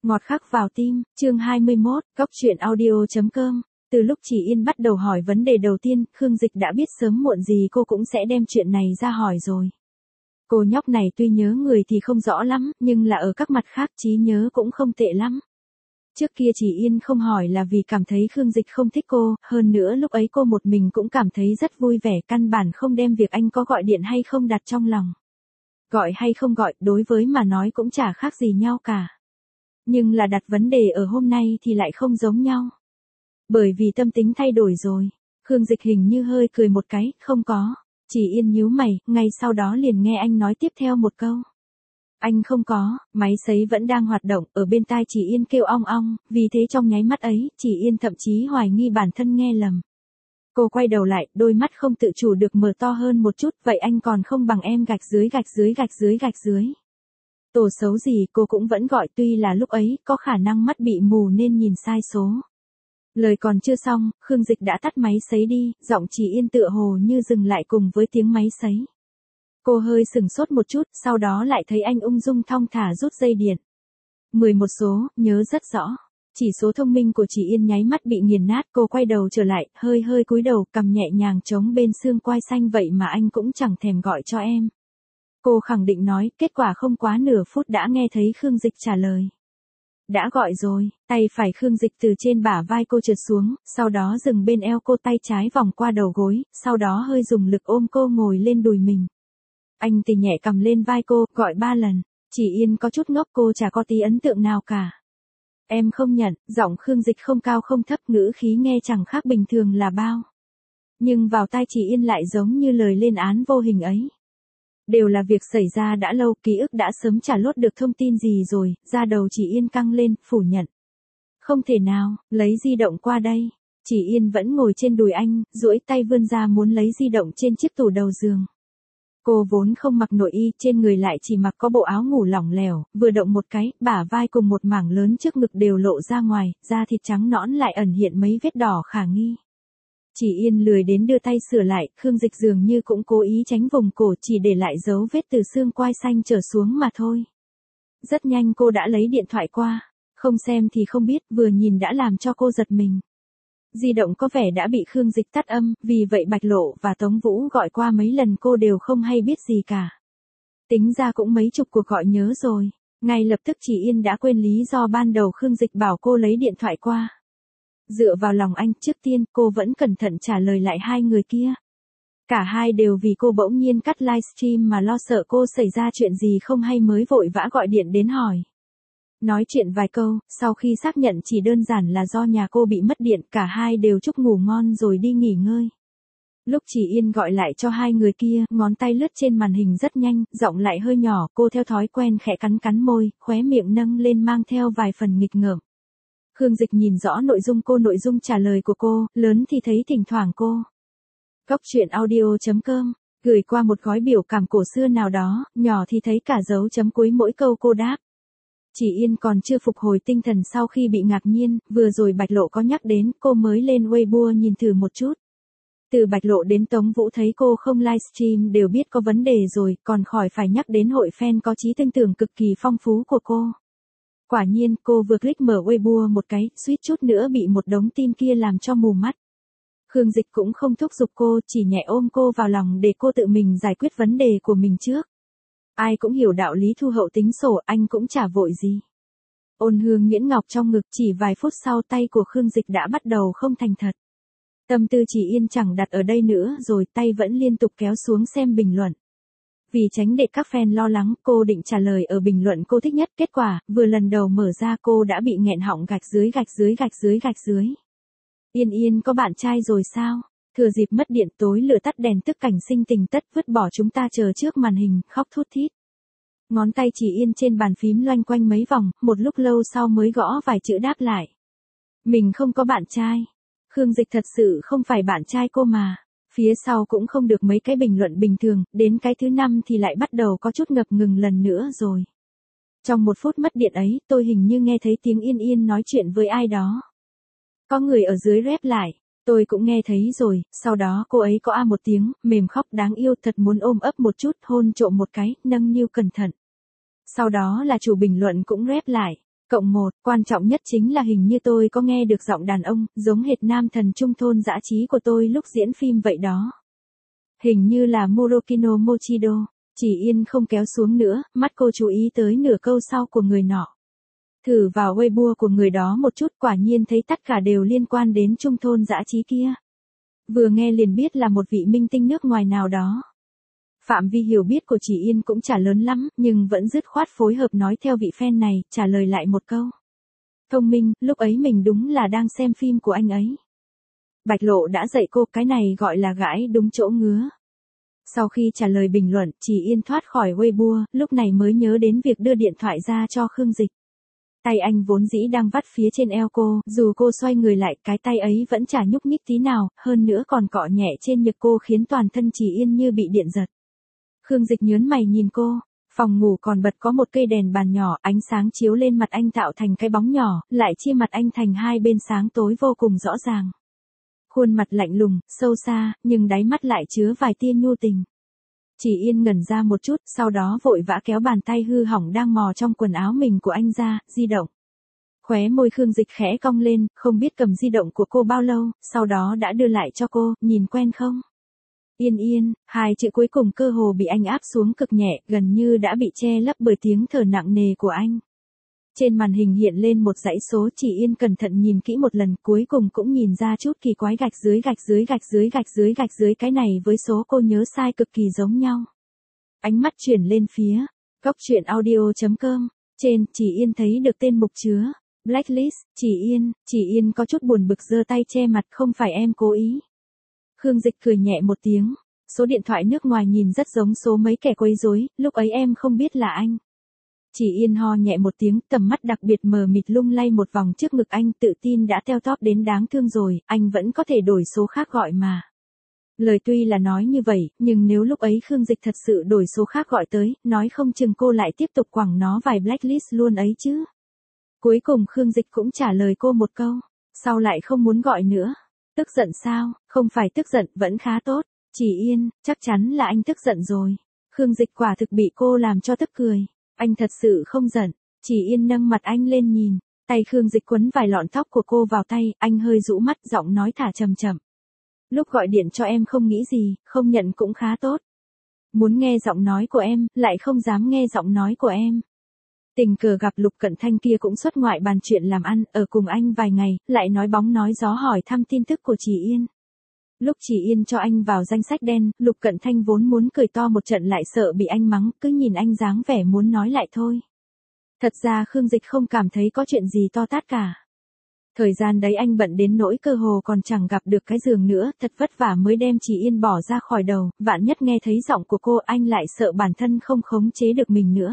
Ngọt khắc vào tim, chương 21, góc truyện audio.com. Từ lúc chị Yên bắt đầu hỏi vấn đề đầu tiên, Khương Dịch đã biết sớm muộn gì cô cũng sẽ đem chuyện này ra hỏi rồi. Cô nhóc này tuy nhớ người thì không rõ lắm, nhưng là ở các mặt khác trí nhớ cũng không tệ lắm. Trước kia chị Yên không hỏi là vì cảm thấy Khương Dịch không thích cô, hơn nữa lúc ấy cô một mình cũng cảm thấy rất vui vẻ, căn bản không đem việc anh có gọi điện hay không đặt trong lòng. Gọi hay không gọi, đối với mà nói cũng chả khác gì nhau cả. Nhưng là đặt vấn đề ở hôm nay thì lại không giống nhau. Bởi vì tâm tính thay đổi rồi. Khương Dịch hình như hơi cười một cái, không có. Chị Yên nhíu mày, ngay sau đó liền nghe anh nói tiếp theo một câu. Anh không có, máy sấy vẫn đang hoạt động, ở bên tai chị Yên kêu ong ong, vì thế trong nháy mắt ấy, chị Yên thậm chí hoài nghi bản thân nghe lầm. Cô quay đầu lại, đôi mắt không tự chủ được mở to hơn một chút, vậy anh còn không bằng em gạch dưới gạch dưới gạch dưới gạch dưới. Tổ xấu gì cô cũng vẫn gọi, tuy là lúc ấy có khả năng mắt bị mù nên nhìn sai số. Lời còn chưa xong, Khương Dịch đã tắt máy sấy đi, giọng chị Yên tựa hồ như dừng lại cùng với tiếng máy sấy. Cô hơi sừng sốt một chút, sau đó lại thấy anh ung dung thong thả rút dây điện. 11 số, nhớ rất rõ. Chỉ số thông minh của chị Yên nháy mắt bị nghiền nát, cô quay đầu trở lại, hơi cúi đầu, cầm nhẹ nhàng chống bên xương quai xanh, vậy mà anh cũng chẳng thèm gọi cho em. Cô khẳng định nói, kết quả không quá nửa phút đã nghe thấy Khương Dịch trả lời. Đã gọi rồi, tay phải Khương Dịch từ trên bả vai cô trượt xuống, sau đó dừng bên eo cô, tay trái vòng qua đầu gối, sau đó hơi dùng lực ôm cô ngồi lên đùi mình. Anh thì nhẹ cầm lên vai cô, gọi 3 lần. Chị Yên có chút ngốc, cô chả có tí ấn tượng nào cả. Em không nhận, giọng Khương Dịch không cao không thấp, ngữ khí nghe chẳng khác bình thường là bao. Nhưng vào tai chị Yên lại giống như lời lên án vô hình ấy. Đều là việc xảy ra đã lâu, ký ức đã sớm chả lốt được thông tin gì rồi, da đầu chị Yên căng lên, phủ nhận. Không thể nào, lấy di động qua đây. Chị Yên vẫn ngồi trên đùi anh, duỗi tay vươn ra muốn lấy di động trên chiếc tủ đầu giường. Cô vốn không mặc nội y, trên người lại chỉ mặc có bộ áo ngủ lỏng lẻo, vừa động một cái, bả vai cùng một mảng lớn trước ngực đều lộ ra ngoài, da thịt trắng nõn lại ẩn hiện mấy vết đỏ khả nghi. Chị Yên lười đến đưa tay sửa lại, Khương Dịch dường như cũng cố ý tránh vùng cổ, chỉ để lại dấu vết từ xương quai xanh trở xuống mà thôi. Rất nhanh cô đã lấy điện thoại qua, không xem thì không biết, vừa nhìn đã làm cho cô giật mình. Di động có vẻ đã bị Khương Dịch tắt âm, vì vậy Bạch Lộ và Tống Vũ gọi qua mấy lần cô đều không hay biết gì cả. Tính ra cũng mấy chục cuộc gọi nhớ rồi, ngay lập tức chị Yên đã quên lý do ban đầu Khương Dịch bảo cô lấy điện thoại qua. Dựa vào lòng anh, trước tiên cô vẫn cẩn thận trả lời lại hai người kia. Cả hai đều vì cô bỗng nhiên cắt livestream mà lo sợ cô xảy ra chuyện gì không hay mới vội vã gọi điện đến hỏi. Nói chuyện vài câu, sau khi xác nhận chỉ đơn giản là do nhà cô bị mất điện, cả hai đều chúc ngủ ngon rồi đi nghỉ ngơi. Lúc chị Yên gọi lại cho hai người kia, ngón tay lướt trên màn hình rất nhanh, giọng lại hơi nhỏ, cô theo thói quen khẽ cắn môi, khóe miệng nâng lên mang theo vài phần nghịch ngợm. Khương Dịch nhìn rõ nội dung trả lời của cô, lớn thì thấy thỉnh thoảng cô. Góc truyện audio.com, gửi qua một gói biểu cảm cổ xưa nào đó, nhỏ thì thấy cả dấu chấm cuối mỗi câu cô đáp. Chị Yên còn chưa phục hồi tinh thần sau khi bị ngạc nhiên, vừa rồi Bạch Lộ có nhắc đến, cô mới lên Weibo nhìn thử một chút. Từ Bạch Lộ đến Tống Vũ thấy cô không livestream đều biết có vấn đề rồi, còn khỏi phải nhắc đến hội fan có trí tưởng tượng cực kỳ phong phú của cô. Quả nhiên, cô vừa click mở Weibo một cái, suýt chút nữa bị một đống tin kia làm cho mù mắt. Khương Dịch cũng không thúc giục cô, chỉ nhẹ ôm cô vào lòng để cô tự mình giải quyết vấn đề của mình trước. Ai cũng hiểu đạo lý thu hậu tính sổ, anh cũng chả vội gì. Ôn hương nhuyễn ngọc trong ngực, chỉ vài phút sau tay của Khương Dịch đã bắt đầu không thành thật. Tâm tư chị Yên chẳng đặt ở đây nữa rồi, tay vẫn liên tục kéo xuống xem bình luận. Vì tránh để các fan lo lắng, cô định trả lời ở bình luận cô thích nhất, kết quả, vừa lần đầu mở ra cô đã bị nghẹn họng gạch dưới gạch dưới gạch dưới gạch dưới. Yên Yên có bạn trai rồi sao? Thừa dịp mất điện tối lửa tắt đèn tức cảnh sinh tình tất vứt bỏ chúng ta chờ trước màn hình, khóc thút thít. Ngón tay chị Yên trên bàn phím loanh quanh mấy vòng, một lúc lâu sau mới gõ vài chữ đáp lại. Mình không có bạn trai. Khương Dịch thật sự không phải bạn trai cô mà. Phía sau cũng không được mấy cái bình luận bình thường, đến cái thứ 5 thì lại bắt đầu có chút ngập ngừng lần nữa rồi. Trong một phút mất điện ấy, tôi hình như nghe thấy tiếng Yên Yên nói chuyện với ai đó. Có người ở dưới rep lại, tôi cũng nghe thấy rồi, sau đó cô ấy có một tiếng, mềm khóc đáng yêu, thật muốn ôm ấp một chút, hôn trộm một cái, nâng niu cẩn thận. Sau đó là chủ bình luận cũng rep lại. Cộng 1, quan trọng nhất chính là hình như tôi có nghe được giọng đàn ông, giống hệt nam thần trung thôn dã trí của tôi lúc diễn phim vậy đó. Hình như là Murokino Mochido. Chỉ Yên không kéo xuống nữa, mắt cô chú ý tới nửa câu sau của người nọ. Thử vào Weibo của người đó một chút, quả nhiên thấy tất cả đều liên quan đến trung thôn dã trí kia. Vừa nghe liền biết là một vị minh tinh nước ngoài nào đó. Phạm vi hiểu biết của Chỉ Yên cũng chả lớn lắm, nhưng vẫn dứt khoát phối hợp nói theo vị fan này, trả lời lại một câu. Thông minh, lúc ấy mình đúng là đang xem phim của anh ấy. Bạch Lộ đã dạy cô, cái này gọi là gãi đúng chỗ ngứa. Sau khi trả lời bình luận, Chỉ Yên thoát khỏi Weibo, lúc này mới nhớ đến việc đưa điện thoại ra cho Khương Dịch. Tay anh vốn dĩ đang vắt phía trên eo cô, dù cô xoay người lại, cái tay ấy vẫn chả nhúc nhích tí nào, hơn nữa còn cọ nhẹ trên ngực cô khiến toàn thân Chỉ Yên như bị điện giật. Khương Dịch nhớn mày nhìn cô, phòng ngủ còn bật có một cây đèn bàn nhỏ, ánh sáng chiếu lên mặt anh tạo thành cái bóng nhỏ, lại chia mặt anh thành hai bên sáng tối vô cùng rõ ràng. Khuôn mặt lạnh lùng, sâu xa, nhưng đáy mắt lại chứa vài tia nhu tình. Chỉ Yên ngẩn ra một chút, sau đó vội vã kéo bàn tay hư hỏng đang mò trong quần áo mình của anh ra, di động. Khóe môi Khương Dịch khẽ cong lên, không biết cầm di động của cô bao lâu, sau đó đã đưa lại cho cô, nhìn quen không? Yên Yên, hai chữ cuối cùng cơ hồ bị anh áp xuống cực nhẹ, gần như đã bị che lấp bởi tiếng thở nặng nề của anh. Trên màn hình hiện lên một dãy số, Chỉ Yên cẩn thận nhìn kỹ một lần, cuối cùng cũng nhìn ra chút kỳ quái, gạch dưới gạch dưới gạch dưới gạch dưới gạch dưới, cái này với số cô nhớ sai cực kỳ giống nhau. Ánh mắt chuyển lên phía góc truyện audio.com, trên Chỉ Yên thấy được tên mục chứa Blacklist. Chỉ Yên có chút buồn bực giơ tay che mặt, không phải em cố ý. Khương Dịch cười nhẹ một tiếng, số điện thoại nước ngoài nhìn rất giống số mấy kẻ quấy rối, lúc ấy em không biết là anh. Chỉ Yên ho nhẹ một tiếng, tầm mắt đặc biệt mờ mịt lung lay một vòng trước ngực anh, tự tin đã teo tóp đến đáng thương rồi, anh vẫn có thể đổi số khác gọi mà. Lời tuy là nói như vậy, nhưng nếu lúc ấy Khương Dịch thật sự đổi số khác gọi tới, nói không chừng cô lại tiếp tục quẳng nó vài blacklist luôn ấy chứ. Cuối cùng Khương Dịch cũng trả lời cô một câu, sau lại không muốn gọi nữa. Tức giận sao? Không phải tức giận, vẫn khá tốt. Chỉ Yên, chắc chắn là anh tức giận rồi. Khương Dịch quả thực bị cô làm cho tức cười. Anh thật sự không giận. Chỉ Yên nâng mặt anh lên nhìn, tay Khương Dịch quấn vài lọn tóc của cô vào tay, anh hơi rũ mắt, giọng nói thả chậm chậm. Lúc gọi điện cho em không nghĩ gì, không nhận cũng khá tốt. Muốn nghe giọng nói của em, lại không dám nghe giọng nói của em. Tình cờ gặp Lục Cận Thanh kia cũng xuất ngoại bàn chuyện làm ăn, ở cùng anh vài ngày, lại nói bóng nói gió hỏi thăm tin tức của Chỉ Yên. Lúc Chỉ Yên cho anh vào danh sách đen, Lục Cận Thanh vốn muốn cười to một trận lại sợ bị anh mắng, cứ nhìn anh dáng vẻ muốn nói lại thôi. Thật ra Khương Dịch không cảm thấy có chuyện gì to tát cả. Thời gian đấy anh bận đến nỗi cơ hồ còn chẳng gặp được cái giường nữa, thật vất vả mới đem Chỉ Yên bỏ ra khỏi đầu, vạn nhất nghe thấy giọng của cô anh lại sợ bản thân không khống chế được mình nữa.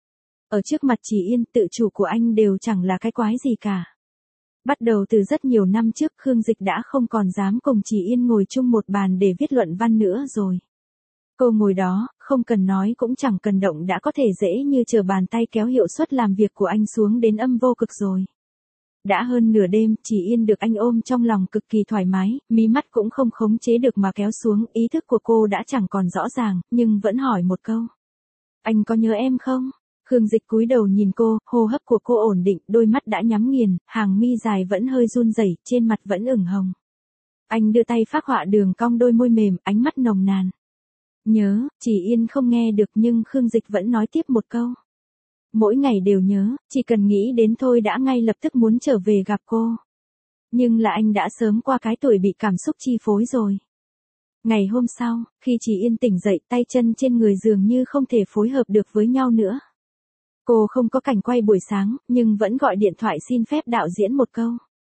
Ở trước mặt Chỉ Yên, tự chủ của anh đều chẳng là cái quái gì cả. Bắt đầu từ rất nhiều năm trước, Khương Dịch đã không còn dám cùng Chỉ Yên ngồi chung một bàn để viết luận văn nữa rồi. Cô ngồi đó, không cần nói cũng chẳng cần động đã có thể dễ như trở bàn tay kéo hiệu suất làm việc của anh xuống đến âm vô cực rồi. Đã hơn nửa đêm, Chỉ Yên được anh ôm trong lòng cực kỳ thoải mái, mí mắt cũng không khống chế được mà kéo xuống, ý thức của cô đã chẳng còn rõ ràng, nhưng vẫn hỏi một câu. Anh có nhớ em không? Khương Dịch cúi đầu nhìn cô, hô hấp của cô ổn định, đôi mắt đã nhắm nghiền, hàng mi dài vẫn hơi run rẩy, trên mặt vẫn ửng hồng. Anh đưa tay phác họa đường cong đôi môi mềm, ánh mắt nồng nàn. Nhớ, Chỉ Yên không nghe được nhưng Khương Dịch vẫn nói tiếp một câu. Mỗi ngày đều nhớ, chỉ cần nghĩ đến thôi đã ngay lập tức muốn trở về gặp cô. Nhưng là anh đã sớm qua cái tuổi bị cảm xúc chi phối rồi. Ngày hôm sau, khi Chỉ Yên tỉnh dậy, tay chân trên người dường như không thể phối hợp được với nhau nữa. Cô không có cảnh quay buổi sáng, nhưng vẫn gọi điện thoại xin phép đạo diễn một câu.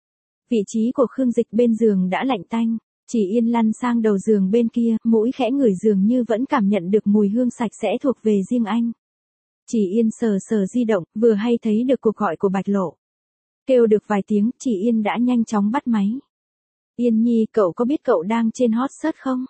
Vị trí của Khương Dịch bên giường đã lạnh tanh, Chỉ Yên lăn sang đầu giường bên kia, mũi khẽ ngửi dường như vẫn cảm nhận được mùi hương sạch sẽ thuộc về riêng anh. Chỉ Yên sờ sờ di động, vừa hay thấy được cuộc gọi của Bạch Lộ. Kêu được vài tiếng, Chỉ Yên đã nhanh chóng bắt máy. Yên Nhi, cậu có biết cậu đang trên hot search không?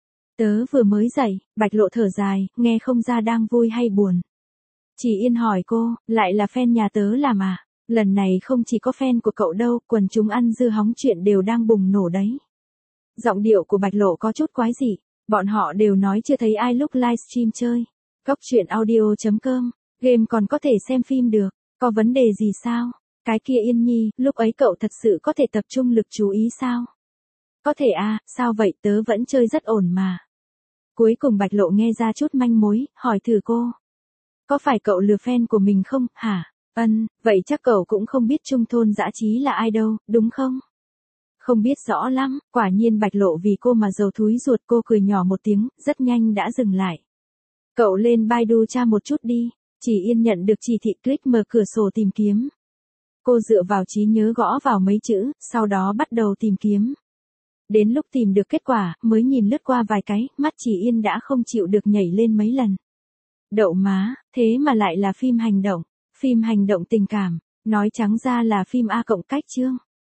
Tớ vừa mới dậy, Bạch Lộ thở dài, nghe không ra đang vui hay buồn. Chỉ Yên hỏi cô, lại là fan nhà tớ làm à? Lần này không chỉ có fan của cậu đâu, quần chúng ăn dưa hóng chuyện đều đang bùng nổ đấy. Giọng điệu của Bạch Lộ có chút quái dị, bọn họ đều nói chưa thấy ai lúc livestream chơi. Góc truyện audio.com, game còn có thể xem phim được. Có vấn đề gì sao? Cái kia Yên Nhi, lúc ấy cậu thật sự có thể tập trung lực chú ý sao? Có thể à, sao vậy, tớ vẫn chơi rất ổn mà. Cuối cùng Bạch Lộ nghe ra chút manh mối, hỏi thử cô. Có phải cậu lừa fan của mình không, hả? Vậy chắc cậu cũng không biết Trung Thôn Dã Chí là ai đâu, đúng không? Không biết rõ lắm, quả nhiên Bạch Lộ vì cô mà dầu thúi ruột, cô cười nhỏ một tiếng, rất nhanh đã dừng lại. Cậu lên Baidu tra một chút đi. Chỉ Yên nhận được chỉ thị click mở cửa sổ tìm kiếm. Cô dựa vào trí nhớ gõ vào mấy chữ, sau đó bắt đầu tìm kiếm. Đến lúc tìm được kết quả, mới nhìn lướt qua vài cái, mắt Chỉ Yên đã không chịu được nhảy lên mấy lần. Đậu má, thế mà lại là phim hành động tình cảm, nói trắng ra là phim A cộng cách chương.